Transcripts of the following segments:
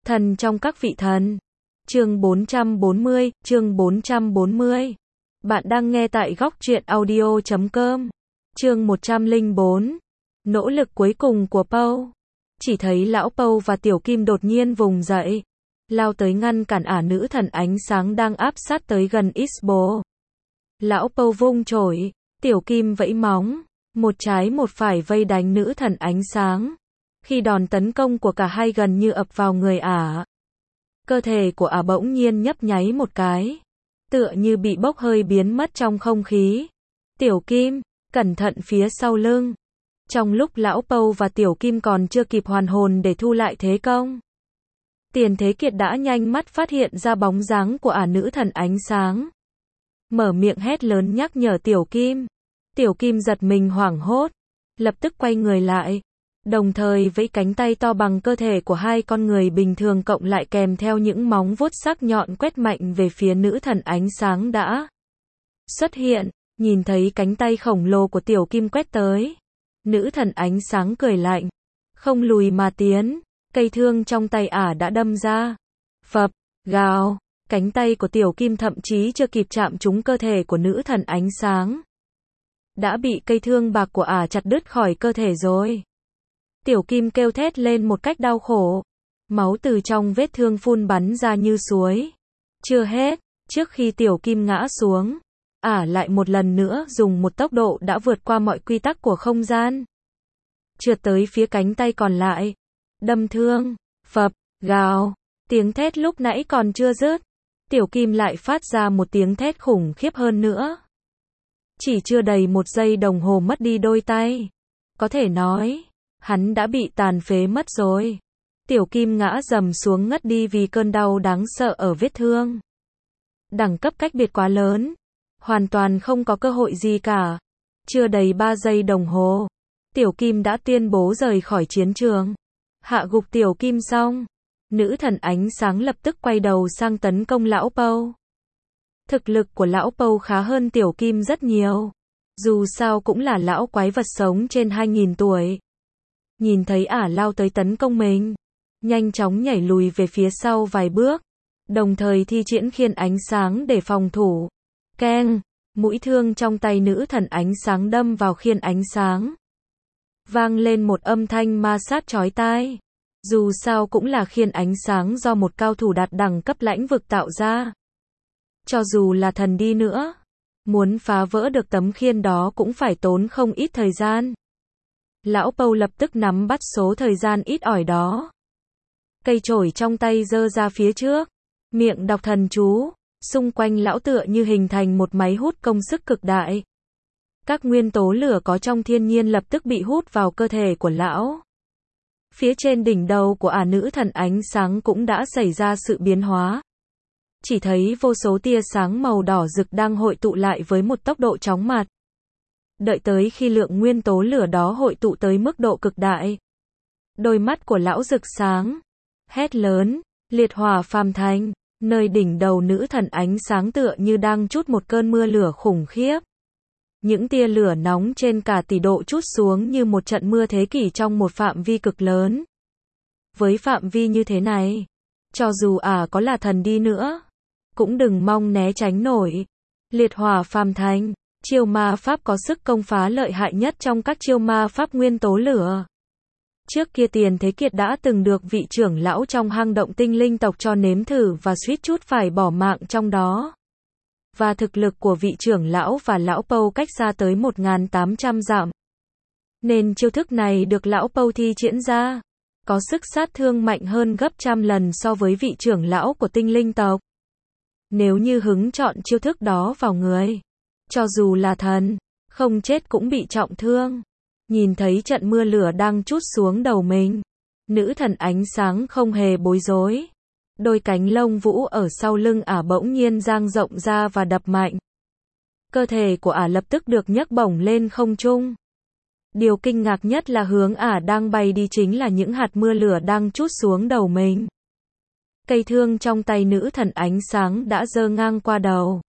Thần trong các vị thần. Chương 440. Bạn đang nghe tại góc truyện audio.com. Chương 104. Nỗ lực cuối cùng của Paul. Chỉ thấy lão Paul và Tiểu Kim đột nhiên vùng dậy, lao tới ngăn cản nữ thần ánh sáng đang áp sát tới gần Isbo. Lão Paul vung chổi, Tiểu Kim vẫy móng, một trái một phải vây đánh nữ thần ánh sáng. Khi đòn tấn công của cả hai gần như ập vào người cơ thể của bỗng nhiên nhấp nháy một cái, tựa như bị bốc hơi biến mất trong không khí. Tiểu Kim, cẩn thận phía sau lưng. Trong lúc lão Paul và Tiểu Kim còn chưa kịp hoàn hồn để thu lại thế công, Tiền Thế Kiệt đã nhanh mắt phát hiện ra bóng dáng của nữ thần ánh sáng. Mở miệng hét lớn nhắc nhở Tiểu Kim. Tiểu Kim giật mình hoảng hốt, lập tức quay người lại, đồng thời vẫy cánh tay to bằng cơ thể của hai con người bình thường cộng lại kèm theo những móng vuốt sắc nhọn quét mạnh về phía nữ thần ánh sáng đã xuất hiện. Nhìn thấy cánh tay khổng lồ của Tiểu Kim quét tới, nữ thần ánh sáng cười lạnh, không lùi mà tiến, cây thương trong tay đã đâm ra. Phập, gào, cánh tay của Tiểu Kim thậm chí chưa kịp chạm trúng cơ thể của nữ thần ánh sáng, đã bị cây thương bạc của chặt đứt khỏi cơ thể rồi. Tiểu Kim kêu thét lên một cách đau khổ, máu từ trong vết thương phun bắn ra như suối. Chưa hết, trước khi Tiểu Kim ngã xuống, lại một lần nữa dùng một tốc độ đã vượt qua mọi quy tắc của không gian, trượt tới phía cánh tay còn lại, đâm thương. Phập, gào, tiếng thét lúc nãy còn chưa dứt, Tiểu Kim lại phát ra một tiếng thét khủng khiếp hơn nữa. Chỉ chưa đầy một giây đồng hồ mất đi đôi tay, có thể nói, hắn đã bị tàn phế mất rồi. Tiểu Kim ngã rầm xuống ngất đi vì cơn đau đáng sợ ở vết thương. Đẳng cấp cách biệt quá lớn, hoàn toàn không có cơ hội gì cả. Chưa đầy 3 giây đồng hồ, Tiểu Kim đã tuyên bố rời khỏi chiến trường. Hạ gục Tiểu Kim xong, nữ thần ánh sáng lập tức quay đầu sang tấn công lão Paul. Thực lực của lão Paul khá hơn Tiểu Kim rất nhiều, dù sao cũng là lão quái vật sống trên 2000 tuổi. Nhìn thấy lao tới tấn công mình, nhanh chóng nhảy lùi về phía sau vài bước, đồng thời thi triển khiên ánh sáng để phòng thủ. Keng, mũi thương trong tay nữ thần ánh sáng đâm vào khiên ánh sáng, vang lên một âm thanh ma sát chói tai. Dù sao cũng là khiên ánh sáng do một cao thủ đạt đẳng cấp lãnh vực tạo ra. Cho dù là thần đi nữa, muốn phá vỡ được tấm khiên đó cũng phải tốn không ít thời gian. Lão Paul lập tức nắm bắt số thời gian ít ỏi đó. Cây chổi trong tay giơ ra phía trước, miệng đọc thần chú, xung quanh lão tựa như hình thành một máy hút công sức cực đại. Các nguyên tố lửa có trong thiên nhiên lập tức bị hút vào cơ thể của lão. Phía trên đỉnh đầu của nữ thần ánh sáng cũng đã xảy ra sự biến hóa. Chỉ thấy vô số tia sáng màu đỏ rực đang hội tụ lại với một tốc độ chóng mặt. Đợi tới khi lượng nguyên tố lửa đó hội tụ tới mức độ cực đại, đôi mắt của lão rực sáng, hét lớn, liệt hỏa phàm thành. Nơi đỉnh đầu nữ thần ánh sáng tựa như đang trút một cơn mưa lửa khủng khiếp. Những tia lửa nóng trên cả tỷ độ trút xuống như một trận mưa thế kỷ trong một phạm vi cực lớn. Với phạm vi như thế này, cho dù có là thần đi nữa, cũng đừng mong né tránh nổi. Liệt hỏa phàm thành, chiêu ma pháp có sức công phá lợi hại nhất trong các chiêu ma pháp nguyên tố lửa. Trước kia Tiền Thế Kiệt đã từng được vị trưởng lão trong hang động tinh linh tộc cho nếm thử và suýt chút phải bỏ mạng trong đó. Và thực lực của vị trưởng lão và lão Paul cách xa tới 1800 dặm. Nên chiêu thức này được lão Paul thi triển ra, có sức sát thương mạnh hơn gấp trăm lần so với vị trưởng lão của tinh linh tộc. Nếu như hứng chọn chiêu thức đó vào người, cho dù là thần, không chết cũng bị trọng thương. Nhìn thấy trận mưa lửa đang trút xuống đầu mình, nữ thần ánh sáng không hề bối rối. Đôi cánh lông vũ ở sau lưng bỗng nhiên dang rộng ra và đập mạnh. Cơ thể của lập tức được nhấc bổng lên không trung. Điều kinh ngạc nhất là hướng đang bay đi chính là những hạt mưa lửa đang trút xuống đầu mình. Cây thương trong tay nữ thần ánh sáng đã giơ ngang qua đầu.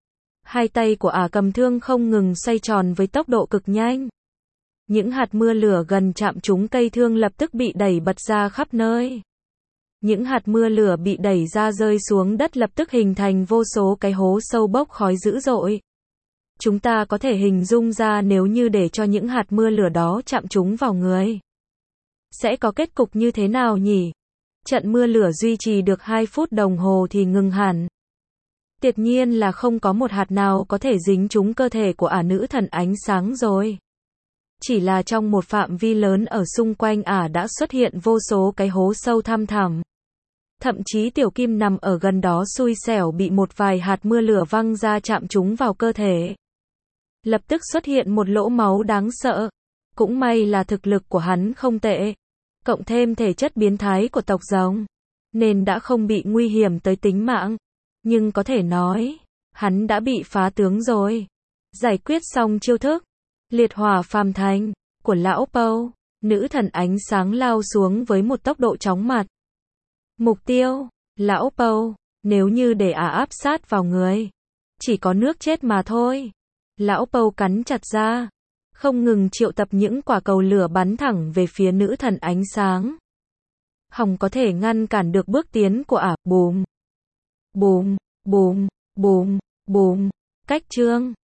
Hai tay của cầm thương không ngừng xoay tròn với tốc độ cực nhanh. Những hạt mưa lửa gần chạm trúng cây thương lập tức bị đẩy bật ra khắp nơi. Những hạt mưa lửa bị đẩy ra rơi xuống đất lập tức hình thành vô số cái hố sâu bốc khói dữ dội. Chúng ta có thể hình dung ra nếu như để cho những hạt mưa lửa đó chạm trúng vào người, sẽ có kết cục như thế nào nhỉ? Trận mưa lửa duy trì được 2 phút đồng hồ thì ngừng hẳn. Tuyệt nhiên là không có một hạt nào có thể dính trúng cơ thể của nữ thần ánh sáng rồi. Chỉ là trong một phạm vi lớn ở xung quanh đã xuất hiện vô số cái hố sâu thăm thẳm. Thậm chí Tiểu Kim nằm ở gần đó xui xẻo bị một vài hạt mưa lửa văng ra chạm trúng vào cơ thể. Lập tức xuất hiện một lỗ máu đáng sợ. Cũng may là thực lực của hắn không tệ, cộng thêm thể chất biến thái của tộc rồng, nên đã không bị nguy hiểm tới tính mạng. Nhưng có thể nói, hắn đã bị phá tướng rồi. Giải quyết xong chiêu thức liệt hỏa phàm thành của lão Pâu, nữ thần ánh sáng lao xuống với một tốc độ chóng mặt. Mục tiêu, lão Pâu, nếu như để áp sát vào người, chỉ có nước chết mà thôi. Lão Pâu cắn chặt ra, không ngừng triệu tập những quả cầu lửa bắn thẳng về phía nữ thần ánh sáng. Hòng có thể ngăn cản được bước tiến của bùm, bùm, bùm, bùm, bùm. Cách chương